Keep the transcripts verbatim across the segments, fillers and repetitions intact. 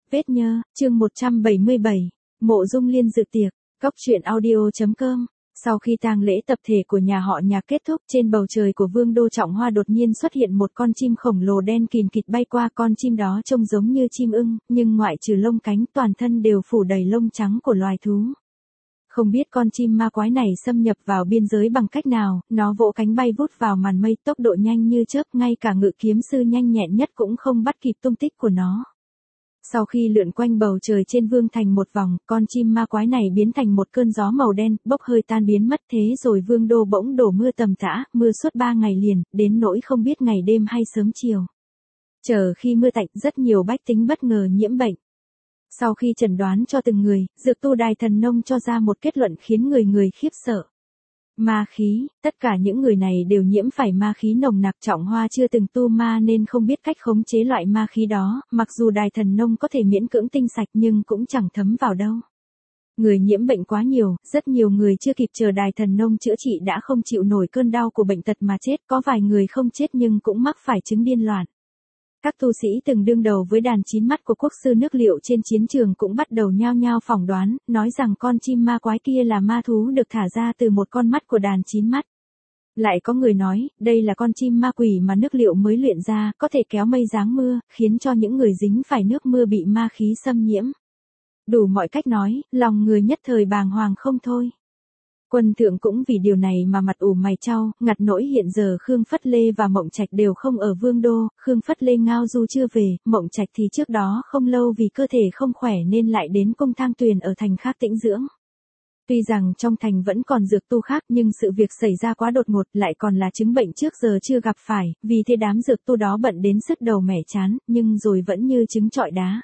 Vết nhơ, chương một trăm bảy mươi bảy, Mộ Dung Liên dự tiệc, Cóc truyện audio.com. Sau khi tang lễ tập thể của nhà họ Nhạc kết thúc, trên bầu trời của Vương đô Trọng Hoa đột nhiên xuất hiện một con chim khổng lồ đen kìn kịt bay qua. Con chim đó trông giống như chim ưng, nhưng ngoại trừ lông cánh, toàn thân đều phủ đầy lông trắng của loài thú. Không biết con chim ma quái này xâm nhập vào biên giới bằng cách nào, nó vỗ cánh bay vút vào màn mây, tốc độ nhanh như chớp, ngay cả ngự kiếm sư nhanh nhẹn nhất cũng không bắt kịp tung tích của nó. Sau khi lượn quanh bầu trời trên vương thành một vòng, con chim ma quái này biến thành một cơn gió màu đen, bốc hơi tan biến mất. Thế rồi vương đô bỗng đổ mưa tầm tã, mưa suốt ba ngày liền, đến nỗi không biết ngày đêm hay sớm chiều. Chờ khi mưa tạnh, rất nhiều bách tính bất ngờ nhiễm bệnh. Sau khi chẩn đoán cho từng người, dược tu Đài Thần Nông cho ra một kết luận khiến người người khiếp sợ. Ma khí, tất cả những người này đều nhiễm phải ma khí nồng nặc. Trọng Hoa chưa từng tu ma nên không biết cách khống chế loại ma khí đó, mặc dù Đài Thần Nông có thể miễn cưỡng tinh sạch nhưng cũng chẳng thấm vào đâu. Người nhiễm bệnh quá nhiều, rất nhiều người chưa kịp chờ Đài Thần Nông chữa trị đã không chịu nổi cơn đau của bệnh tật mà chết, có vài người không chết nhưng cũng mắc phải chứng điên loạn. Các tu sĩ từng đương đầu với đàn chín mắt của quốc sư nước Liệu trên chiến trường cũng bắt đầu nhao nhao phỏng đoán, nói rằng con chim ma quái kia là ma thú được thả ra từ một con mắt của đàn chín mắt. Lại có người nói, đây là con chim ma quỷ mà nước Liệu mới luyện ra, có thể kéo mây giáng mưa, khiến cho những người dính phải nước mưa bị ma khí xâm nhiễm. Đủ mọi cách nói, lòng người nhất thời bàng hoàng không thôi. Quân thượng cũng vì điều này mà mặt ủ mày chau, ngặt nỗi hiện giờ Khương Phất Lê và Mộng Trạch đều không ở Vương đô. Khương Phất Lê ngao du chưa về, Mộng Trạch thì trước đó không lâu vì cơ thể không khỏe nên lại đến cung Thang Tuyền ở thành khác tĩnh dưỡng. Tuy rằng trong thành vẫn còn dược tu khác nhưng sự việc xảy ra quá đột ngột, lại còn là chứng bệnh trước giờ chưa gặp phải, vì thế đám dược tu đó bận đến sứt đầu mẻ chán, nhưng rồi vẫn như trứng trọi đá.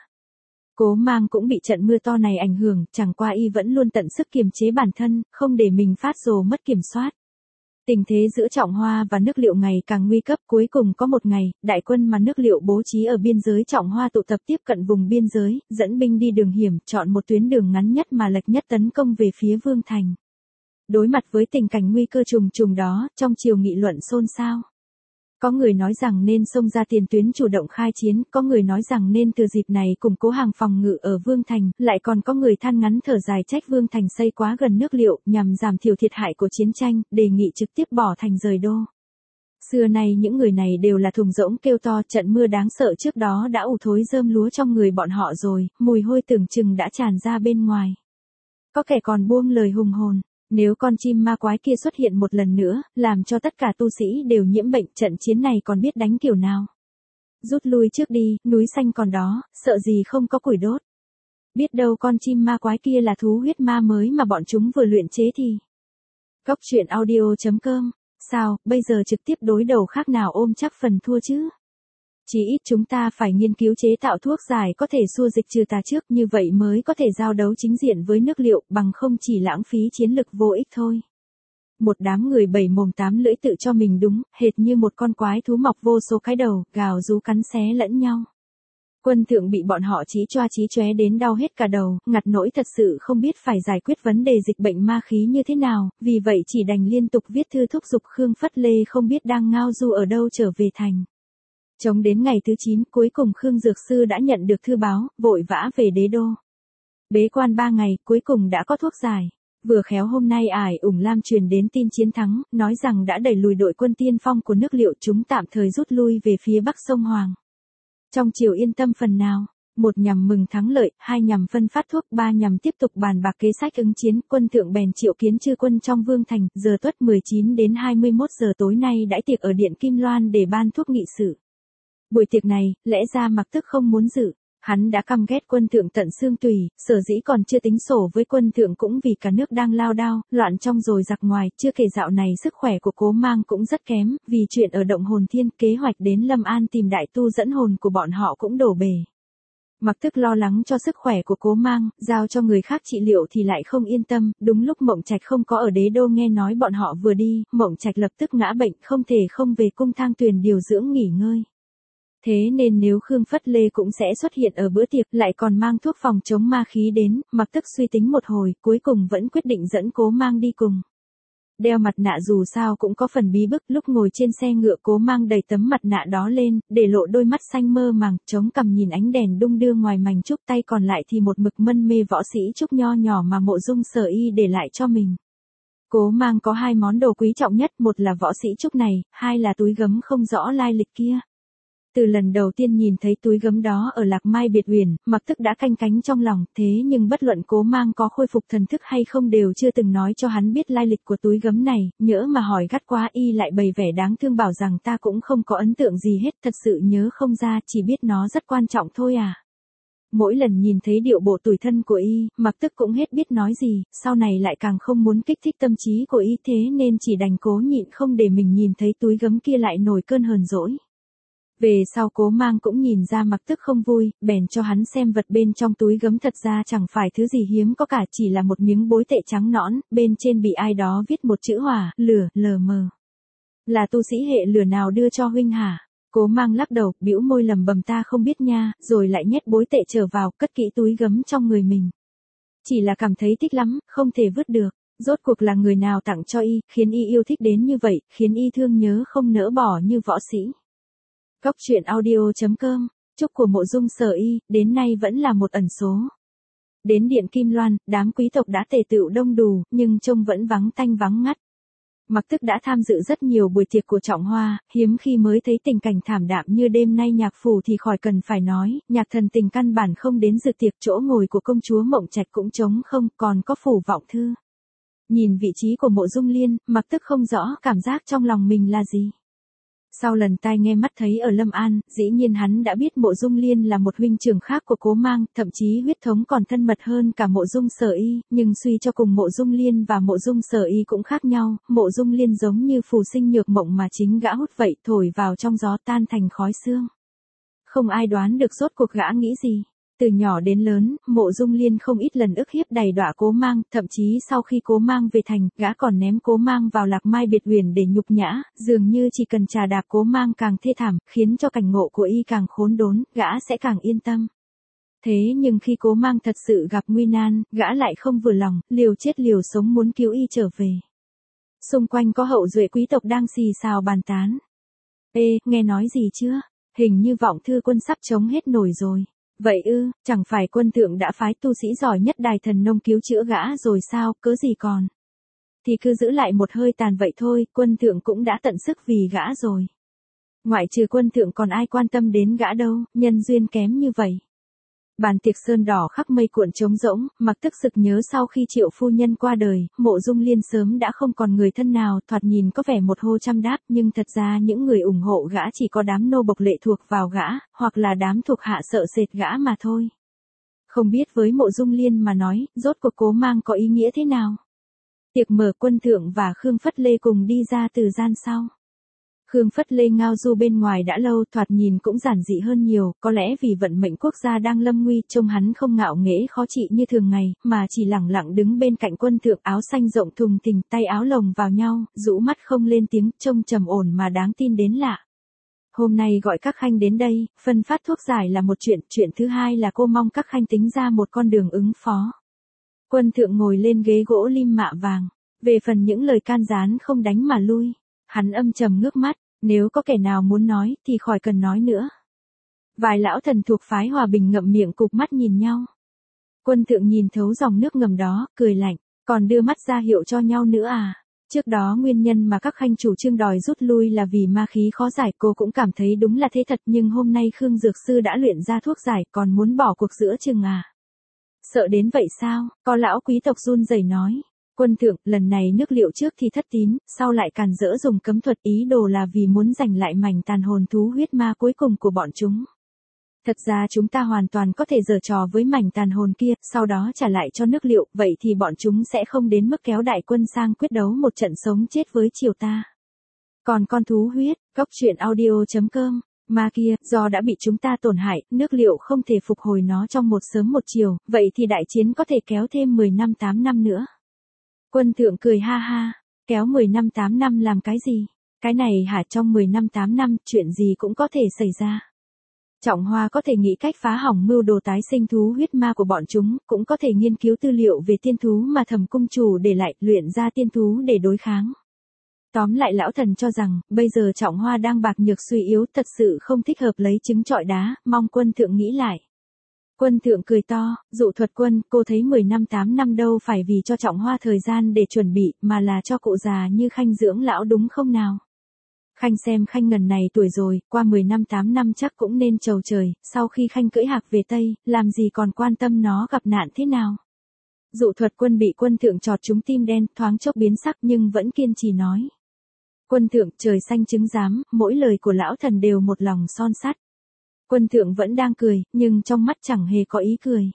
Cố Mang cũng bị trận mưa to này ảnh hưởng, chẳng qua y vẫn luôn tận sức kiềm chế bản thân, không để mình phát rồ mất kiểm soát. Tình thế giữa Trọng Hoa và nước Liệu ngày càng nguy cấp, cuối cùng có một ngày, đại quân mà nước Liệu bố trí ở biên giới Trọng Hoa tụ tập tiếp cận vùng biên giới, dẫn binh đi đường hiểm, chọn một tuyến đường ngắn nhất mà lệch nhất tấn công về phía Vương thành. Đối mặt với tình cảnh nguy cơ trùng trùng đó, trong triều nghị luận xôn xao. Có người nói rằng nên xông ra tiền tuyến chủ động khai chiến, có người nói rằng nên từ dịp này củng cố hàng phòng ngự ở Vương thành, lại còn có người than ngắn thở dài trách Vương thành xây quá gần nước Liệu nhằm giảm thiểu thiệt hại của chiến tranh, đề nghị trực tiếp bỏ thành rời đô. Xưa nay những người này đều là thùng rỗng kêu to, trận mưa đáng sợ trước đó đã ù thối rơm lúa trong người bọn họ rồi, mùi hôi tưởng chừng đã tràn ra bên ngoài. Có kẻ còn buông lời hùng hồn. Nếu con chim ma quái kia xuất hiện một lần nữa, làm cho tất cả tu sĩ đều nhiễm bệnh, trận chiến này còn biết đánh kiểu nào. Rút lui trước đi, núi xanh còn đó, sợ gì không có củi đốt. Biết đâu con chim ma quái kia là thú huyết ma mới mà bọn chúng vừa luyện chế thì. Cóc truyện audio.com. Sao, bây giờ trực tiếp đối đầu khác nào ôm chắc phần thua chứ? Chỉ ít chúng ta phải nghiên cứu chế tạo thuốc giải có thể xua dịch trừ tà trước, như vậy mới có thể giao đấu chính diện với nước Liệu, bằng không chỉ lãng phí chiến lực vô ích thôi. Một đám người bảy mồm tám lưỡi tự cho mình đúng, hệt như một con quái thú mọc vô số cái đầu, gào rú cắn xé lẫn nhau. Quân thượng bị bọn họ chí choa chí chóe đến đau hết cả đầu, ngặt nỗi thật sự không biết phải giải quyết vấn đề dịch bệnh ma khí như thế nào, vì vậy chỉ đành liên tục viết thư thúc giục Khương Phất Lê không biết đang ngao du ở đâu trở về thành. Chống đến ngày thứ chín, cuối cùng Khương Dược Sư đã nhận được thư báo, vội vã về đế đô. Bế quan ba ngày, cuối cùng đã có thuốc giải. Vừa khéo hôm nay Ải Ủng Lam truyền đến tin chiến thắng, nói rằng đã đẩy lùi đội quân tiên phong của nước Liệu, chúng tạm thời rút lui về phía bắc sông Hoàng. Trong triều yên tâm phần nào, một nhằm mừng thắng lợi, hai nhằm phân phát thuốc, ba nhằm tiếp tục bàn bạc kế sách ứng chiến, quân thượng bèn triệu kiến chư quân trong Vương thành, giờ tuất mười chín đến hai mươi mốt giờ tối nay đãi tiệc ở điện Kim Loan để ban thuốc nghị sự. Buổi tiệc này, lẽ ra Mặc Tức không muốn dự, hắn đã căm ghét quân thượng tận xương tủy, sở dĩ còn chưa tính sổ với quân thượng cũng vì cả nước đang lao đao, loạn trong rồi giặc ngoài, chưa kể dạo này sức khỏe của Cố Mang cũng rất kém, vì chuyện ở động hồn thiên, kế hoạch đến Lâm An tìm đại tu dẫn hồn của bọn họ cũng đổ bể. Mặc Tức lo lắng cho sức khỏe của Cố Mang, giao cho người khác trị liệu thì lại không yên tâm, đúng lúc Mộng Trạch không có ở đế đô nghe nói bọn họ vừa đi, Mộng Trạch lập tức ngã bệnh, không thể không về cung Thang Tuyền điều dưỡng nghỉ ngơi. Thế nên nếu Khương Phất Lê cũng sẽ xuất hiện ở bữa tiệc, lại còn mang thuốc phòng chống ma khí đến, Mặc Tức suy tính một hồi, cuối cùng vẫn quyết định dẫn Cố Mang đi cùng. Đeo mặt nạ dù sao cũng có phần bí bức, lúc ngồi trên xe ngựa Cố Mang đầy tấm mặt nạ đó lên, để lộ đôi mắt xanh mơ màng, chống cằm nhìn ánh đèn đung đưa ngoài mảnh trúc, tay còn lại thì một mực mân mê võ sĩ trúc nho nhỏ mà Mộ Dung Sở Y để lại cho mình. Cố Mang có hai món đồ quý trọng nhất, một là võ sĩ trúc này, hai là túi gấm không rõ lai lịch kia. Từ lần đầu tiên nhìn thấy túi gấm đó ở Lạc Mai Biệt Uyển, Mặc Tức đã canh cánh trong lòng, thế nhưng bất luận Cố Mang có khôi phục thần thức hay không đều chưa từng nói cho hắn biết lai lịch của túi gấm này, nhỡ mà hỏi gắt quá y lại bày vẻ đáng thương bảo rằng ta cũng không có ấn tượng gì hết, thật sự nhớ không ra, chỉ biết nó rất quan trọng thôi à. Mỗi lần nhìn thấy điệu bộ tủi thân của y, Mặc Tức cũng hết biết nói gì, sau này lại càng không muốn kích thích tâm trí của y, thế nên chỉ đành cố nhịn không để mình nhìn thấy túi gấm kia lại nổi cơn hờn dỗi. Về sau Cố Mang cũng nhìn ra Mặc Tức không vui, bèn cho hắn xem vật bên trong túi gấm, thật ra chẳng phải thứ gì hiếm có cả, chỉ là một miếng bối tệ trắng nõn, bên trên bị ai đó viết một chữ hỏa, lửa, lờ mờ. Là tu sĩ hệ lửa nào đưa cho huynh hả? Cố Mang lắc đầu, bĩu môi lầm bầm ta không biết nha, rồi lại nhét bối tệ trở vào, cất kỹ túi gấm trong người mình. Chỉ là cảm thấy thích lắm, không thể vứt được. Rốt cuộc là người nào tặng cho y, khiến y yêu thích đến như vậy, khiến y thương nhớ không nỡ bỏ như võ sĩ. Cóc truyện audio chấm com, trúc của Mộ Dung Sở Y, đến nay vẫn là một ẩn số. Đến Điện Kim Loan, đám quý tộc đã tề tựu đông đủ, nhưng trông vẫn vắng tanh vắng ngắt. Mặc Tức đã tham dự rất nhiều buổi tiệc của Trọng Hoa, hiếm khi mới thấy tình cảnh thảm đạm như đêm nay. Nhạc phủ thì khỏi cần phải nói, Nhạc Thần Tình căn bản không đến dự tiệc, chỗ ngồi của công chúa Mộng Trạch cũng trống không, còn có Phủ Vọng Thư. Nhìn vị trí của Mộ Dung Liên, Mặc Tức không rõ cảm giác trong lòng mình là gì. Sau lần tai nghe mắt thấy ở Lâm An, dĩ nhiên hắn đã biết Mộ Dung Liên là một huynh trưởng khác của Cố Mang, thậm chí huyết thống còn thân mật hơn cả Mộ Dung Sở Y, nhưng suy cho cùng Mộ Dung Liên và Mộ Dung Sở Y cũng khác nhau, Mộ Dung Liên giống như phù sinh nhược mộng mà chính gã hút vậy, thổi vào trong gió tan thành khói sương. Không ai đoán được rốt cuộc gã nghĩ gì. Từ nhỏ đến lớn, Mộ Dung Liên không ít lần ức hiếp đầy đọa Cố Mang, thậm chí sau khi Cố Mang về thành, gã còn ném Cố Mang vào Lạc Mai Biệt Uyển để nhục nhã, dường như chỉ cần trà đạp Cố Mang càng thê thảm, khiến cho cảnh ngộ của y càng khốn đốn, gã sẽ càng yên tâm. Thế nhưng khi Cố Mang thật sự gặp nguy nan, gã lại không vừa lòng, liều chết liều sống muốn cứu y trở về. Xung quanh có hậu duệ quý tộc đang xì xào bàn tán. Ê, nghe nói gì chưa? Hình như Vọng Thư quân sắp chống hết nổi rồi. Vậy ư, chẳng phải quân thượng đã phái tu sĩ giỏi nhất Đài Thần Nông cứu chữa gã rồi sao, cớ gì còn. Thì cứ giữ lại một hơi tàn vậy thôi, quân thượng cũng đã tận sức vì gã rồi. Ngoại trừ quân thượng còn ai quan tâm đến gã đâu, nhân duyên kém như vậy. Bàn tiệc sơn đỏ khắp mây cuộn trống rỗng, Mặc Tức sực nhớ sau khi Triệu phu nhân qua đời, Mộ Dung Liên sớm đã không còn người thân nào, thoạt nhìn có vẻ một hô trăm đáp, nhưng thật ra những người ủng hộ gã chỉ có đám nô bộc lệ thuộc vào gã, hoặc là đám thuộc hạ sợ sệt gã mà thôi. Không biết với Mộ Dung Liên mà nói, rốt cuộc Cố Mang có ý nghĩa thế nào? Tiệc mở, quân thượng và Khương Phất Lê cùng đi ra từ gian sau. Khương Phất Lê ngao du bên ngoài đã lâu, thoạt nhìn cũng giản dị hơn nhiều, có lẽ vì vận mệnh quốc gia đang lâm nguy, trông hắn không ngạo nghễ khó trị như thường ngày, mà chỉ lẳng lặng đứng bên cạnh quân thượng, áo xanh rộng thùng thình, tay áo lồng vào nhau, rũ mắt không lên tiếng, trông trầm ổn mà đáng tin đến lạ. Hôm nay gọi các khanh đến đây, phân phát thuốc giải là một chuyện, chuyện thứ hai là cô mong các khanh tính ra một con đường ứng phó. Quân thượng ngồi lên ghế gỗ lim mạ vàng, về phần những lời can gián không đánh mà lui, hắn âm trầm ngước mắt. Nếu có kẻ nào muốn nói, thì khỏi cần nói nữa. Vài lão thần thuộc phái Hòa Bình ngậm miệng cụp mắt nhìn nhau. Quân thượng nhìn thấu dòng nước ngầm đó, cười lạnh, còn đưa mắt ra hiệu cho nhau nữa à. Trước đó nguyên nhân mà các khanh chủ trương đòi rút lui là vì ma khí khó giải, cô cũng cảm thấy đúng là thế thật, nhưng hôm nay Khương Dược Sư đã luyện ra thuốc giải, còn muốn bỏ cuộc giữa chừng à. Sợ đến vậy sao, có lão quý tộc run rẩy nói. Quân thượng, lần này nước Liệu trước thì thất tín, sau lại càn rỡ dùng cấm thuật, ý đồ là vì muốn giành lại mảnh tàn hồn thú huyết ma cuối cùng của bọn chúng. Thật ra chúng ta hoàn toàn có thể giở trò với mảnh tàn hồn kia, sau đó trả lại cho nước Liệu, vậy thì bọn chúng sẽ không đến mức kéo đại quân sang quyết đấu một trận sống chết với triều ta. Còn con thú huyết, cóc truyện audio chấm com, ma kia, do đã bị chúng ta tổn hại, nước Liệu không thể phục hồi nó trong một sớm một chiều, vậy thì đại chiến có thể kéo thêm mười năm tám năm nữa. Quân thượng cười ha ha, kéo mười năm tám năm làm cái gì? Cái này hả, trong mười năm tám năm, chuyện gì cũng có thể xảy ra. Trọng Hoa có thể nghĩ cách phá hỏng mưu đồ tái sinh thú huyết ma của bọn chúng, cũng có thể nghiên cứu tư liệu về tiên thú mà Thẩm cung chủ để lại, luyện ra tiên thú để đối kháng. Tóm lại lão thần cho rằng, bây giờ Trọng Hoa đang bạc nhược suy yếu, thật sự không thích hợp lấy trứng trọi đá, mong quân thượng nghĩ lại. Quân thượng cười to, Dụ Thuật Quân, cô thấy mười năm tám năm đâu phải vì cho Trọng Hoa thời gian để chuẩn bị, mà là cho cụ già như Khanh dưỡng lão đúng không nào? Khanh xem Khanh ngần này tuổi rồi, qua mười năm tám năm chắc cũng nên trầu trời, sau khi Khanh cưỡi hạc về Tây, làm gì còn quan tâm nó gặp nạn thế nào? Dụ Thuật Quân bị quân thượng chọt trúng tim đen, thoáng chốc biến sắc nhưng vẫn kiên trì nói. Quân thượng, trời xanh chứng giám, mỗi lời của lão thần đều một lòng son sắt. Quân thượng vẫn đang cười, nhưng trong mắt chẳng hề có ý cười.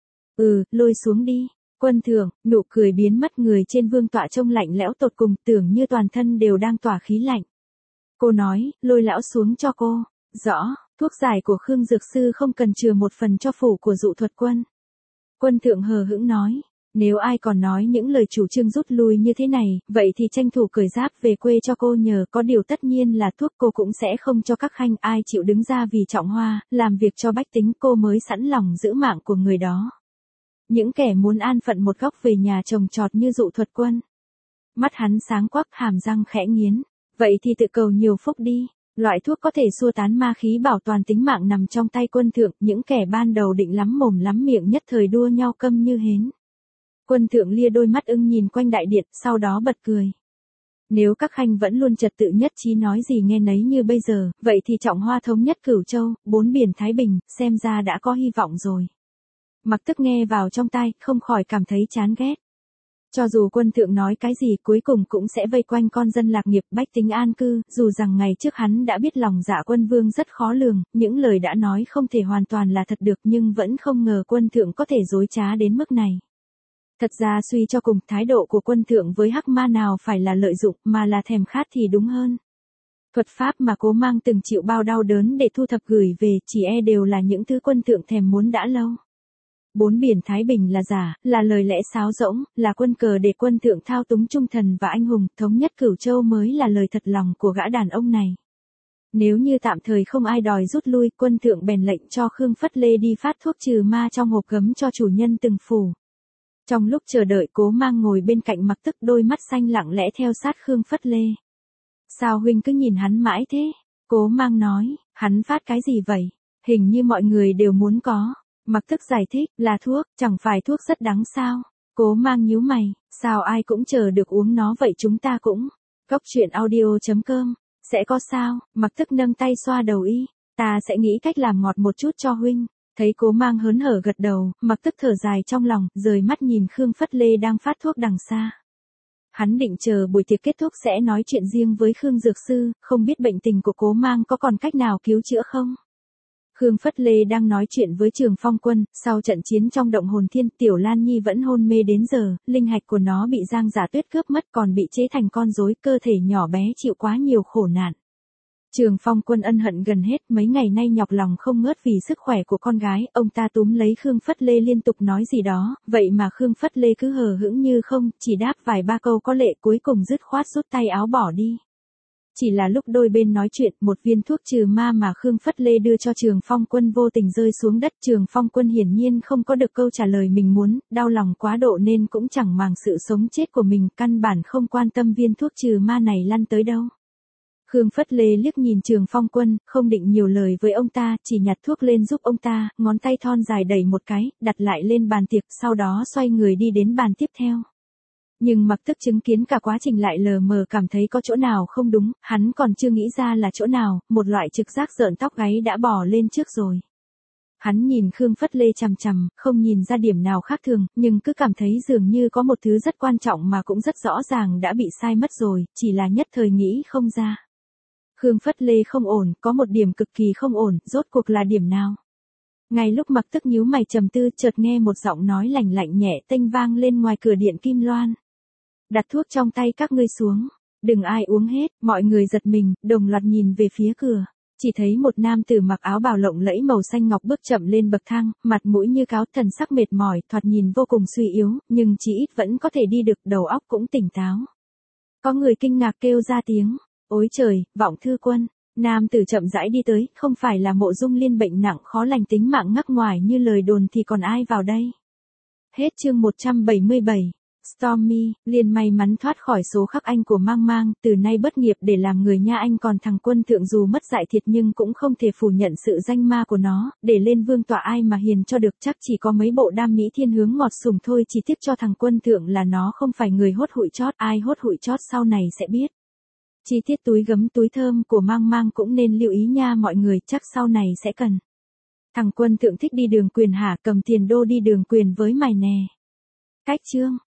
Ừ, lôi xuống đi. Quân thượng, nụ cười biến mất, người trên vương tọa trông lạnh lẽo tột cùng, tưởng như toàn thân đều đang tỏa khí lạnh. Cô nói, lôi lão xuống cho cô. Rõ, thuốc giải của Khương Dược Sư không cần chừa một phần cho phủ của Dụ Thuật Quân. Quân thượng hờ hững nói. Nếu ai còn nói những lời chủ trương rút lui như thế này, vậy thì tranh thủ cởi giáp về quê cho cô nhờ, có điều tất nhiên là thuốc cô cũng sẽ không cho các khanh, ai chịu đứng ra vì Trọng Hoa, làm việc cho bách tính cô mới sẵn lòng giữ mạng của người đó. Những kẻ muốn an phận một góc về nhà trồng trọt như Dụ Thuật Quân. Mắt hắn sáng quắc, hàm răng khẽ nghiến. Vậy thì tự cầu nhiều phúc đi. Loại thuốc có thể xua tán ma khí bảo toàn tính mạng nằm trong tay quân thượng, những kẻ ban đầu định lắm mồm lắm miệng nhất thời đua nhau câm như hến. Quân thượng lia đôi mắt ưng nhìn quanh đại điện, sau đó bật cười. Nếu các khanh vẫn luôn trật tự nhất trí nói gì nghe nấy như bây giờ, vậy thì Trọng Hoa thống nhất Cửu Châu, bốn biển Thái Bình, xem ra đã có hy vọng rồi. Mặc Tức nghe vào trong tai, không khỏi cảm thấy chán ghét. Cho dù quân thượng nói cái gì cuối cùng cũng sẽ vây quanh con dân lạc nghiệp bách tính an cư, dù rằng ngày trước hắn đã biết lòng dạ quân vương rất khó lường, những lời đã nói không thể hoàn toàn là thật được nhưng vẫn không ngờ quân thượng có thể dối trá đến mức này. Thật ra suy cho cùng, thái độ của quân thượng với hắc ma nào phải là lợi dụng mà là thèm khát thì đúng hơn. Thuật pháp mà Cố Mang từng chịu bao đau đớn để thu thập gửi về chỉ e đều là những thứ quân thượng thèm muốn đã lâu. Bốn biển Thái Bình là giả, là lời lẽ sáo rỗng, là quân cờ để quân thượng thao túng trung thần và anh hùng, thống nhất Cửu Châu mới là lời thật lòng của gã đàn ông này. Nếu như tạm thời không ai đòi rút lui, quân thượng bèn lệnh cho Khương Phất Lê đi phát thuốc trừ ma trong hộp gấm cho chủ nhân từng phủ. Trong lúc chờ đợi, Cố Mang ngồi bên cạnh Mặc Tức, đôi mắt xanh lặng lẽ theo sát Khương Phất Lê. Sao huynh cứ nhìn hắn mãi thế? Cố Mang nói, hắn phát cái gì vậy? Hình như mọi người đều muốn có. Mặc Tức giải thích, là thuốc, chẳng phải thuốc rất đắng sao? Cố Mang nhíu mày, sao ai cũng chờ được uống nó vậy, chúng ta cũng. Cốc truyện audio chấm com, sẽ có sao? Mặc Tức nâng tay xoa đầu y, ta sẽ nghĩ cách làm ngọt một chút cho huynh. Thấy Cố Mang hớn hở gật đầu, Mặc Tức thở dài trong lòng, rời mắt nhìn Khương Phất Lê đang phát thuốc đằng xa. Hắn định chờ buổi tiệc kết thúc sẽ nói chuyện riêng với Khương Dược Sư, không biết bệnh tình của Cố Mang có còn cách nào cứu chữa không? Khương Phất Lê đang nói chuyện với Trường Phong Quân, sau trận chiến trong động hồn thiên, Tiểu Lan Nhi vẫn hôn mê đến giờ, linh hạch của nó bị Giang Giả Tuyết cướp mất còn bị chế thành con rối, cơ thể nhỏ bé chịu quá nhiều khổ nạn. Trường Phong Quân ân hận gần hết, mấy ngày nay nhọc lòng không ngớt vì sức khỏe của con gái, ông ta túm lấy Khương Phất Lê liên tục nói gì đó, vậy mà Khương Phất Lê cứ hờ hững như không, chỉ đáp vài ba câu có lệ, cuối cùng dứt khoát rút tay áo bỏ đi. Chỉ là lúc đôi bên nói chuyện, một viên thuốc trừ ma mà Khương Phất Lê đưa cho Trường Phong Quân vô tình rơi xuống đất. Trường Phong Quân hiển nhiên không có được câu trả lời mình muốn, đau lòng quá độ nên cũng chẳng màng sự sống chết của mình, căn bản không quan tâm viên thuốc trừ ma này lăn tới đâu. Khương Phất Lê liếc nhìn Trường Phong Quân, không định nhiều lời với ông ta, chỉ nhặt thuốc lên giúp ông ta, ngón tay thon dài đẩy một cái, đặt lại lên bàn tiệc, sau đó xoay người đi đến bàn tiếp theo. Nhưng Mặc Tức chứng kiến cả quá trình lại lờ mờ cảm thấy có chỗ nào không đúng, hắn còn chưa nghĩ ra là chỗ nào, một loại trực giác rợn tóc gáy đã bò lên trước rồi. Hắn nhìn Khương Phất Lê chằm chằm, không nhìn ra điểm nào khác thường, nhưng cứ cảm thấy dường như có một thứ rất quan trọng mà cũng rất rõ ràng đã bị sai mất rồi, chỉ là nhất thời nghĩ không ra. Khương Phất Lê không ổn, có một điểm cực kỳ không ổn, rốt cuộc là điểm nào? Ngay lúc Mặc Tức nhíu mày trầm tư, chợt nghe một giọng nói lạnh lạnh nhẹ tênh vang lên ngoài cửa điện Kim Loan. Đặt thuốc trong tay các ngươi xuống, đừng ai uống hết, mọi người giật mình, đồng loạt nhìn về phía cửa. Chỉ thấy một nam tử mặc áo bào lộng lẫy màu xanh ngọc bước chậm lên bậc thang, mặt mũi như cáo, thần sắc mệt mỏi, thoạt nhìn vô cùng suy yếu, nhưng chỉ ít vẫn có thể đi được, đầu óc cũng tỉnh táo. Có người kinh ngạc kêu ra tiếng, ôi trời, Vọng Thư Quân. Nam tử chậm rãi đi tới, không phải là Mộ Dung Liên bệnh nặng khó lành tính mạng ngắc ngoài như lời đồn thì còn ai vào đây. Hết chương một trăm bảy mươi bảy. Stormy, Liên may mắn thoát khỏi số khắc anh của Mang Mang, từ nay bất nghiệp để làm người nha anh, còn thằng Quân Thượng dù mất dạy thiệt nhưng cũng không thể phủ nhận sự danh ma của nó, để lên vương tọa ai mà hiền cho được, chắc chỉ có mấy bộ đam mỹ thiên hướng ngọt sủng thôi. Chỉ tiếc cho thằng Quân Thượng là nó không phải người hốt hụi chót, ai hốt hụi chót sau này sẽ biết. Chi tiết túi gấm túi thơm của Mang Mang cũng nên lưu ý nha mọi người, chắc sau này sẽ cần. Thằng Quân Thượng thích đi đường quyền hả, cầm tiền đô đi đường quyền với mày nè. Cách chương